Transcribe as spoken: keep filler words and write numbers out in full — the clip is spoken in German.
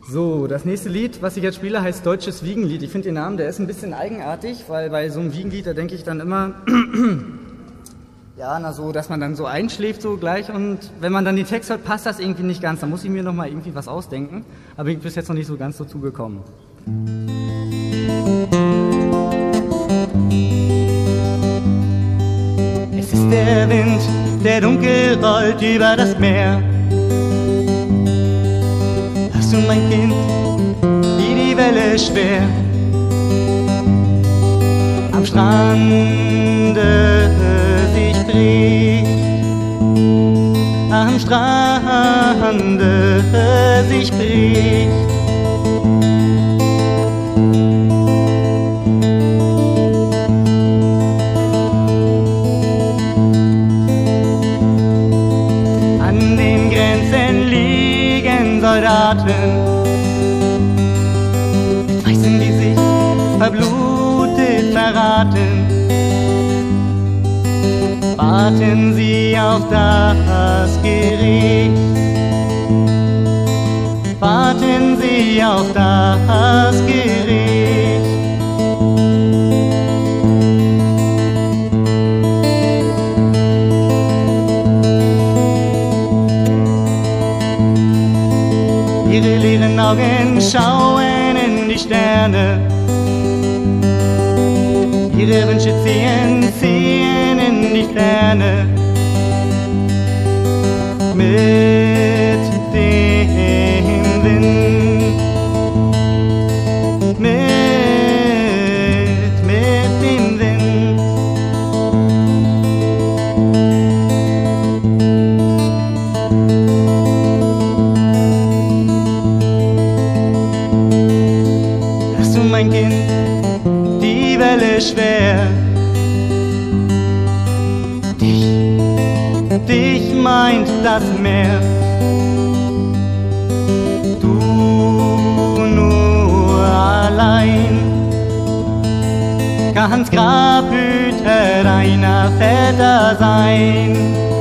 So, das nächste Lied, was ich jetzt spiele, heißt Deutsches Wiegenlied. Ich finde den Namen, der ist ein bisschen eigenartig, weil bei so einem Wiegenlied, da denke ich dann immer, ja, na so, dass man dann so einschläft so gleich und wenn man dann den Text hört, passt das irgendwie nicht ganz. Da muss ich mir nochmal irgendwie was ausdenken, aber ich bin bis jetzt noch nicht so ganz dazu gekommen. Es ist der Wind, der dunkel rollt über das Meer. Hörst du, mein Kind, wie die Welle schwer am Strande sich bricht, am Strande sich bricht. An den Grenzen liegen Soldaten, Weißen, die sich verblutet verraten. Warten Sie auf das Gericht, warten Sie auf das Gericht. Ihre leeren Augen schauen in die Sterne, ihre Wünsche ziehen, ziehen in die Ferne. Mit dem Wind, mit, mit dem Wind. Hörst du, mein Kind, die Welle schwer? Dich, dich meint das Meer. Du nur allein kannst Grabhüter deiner Väter sein.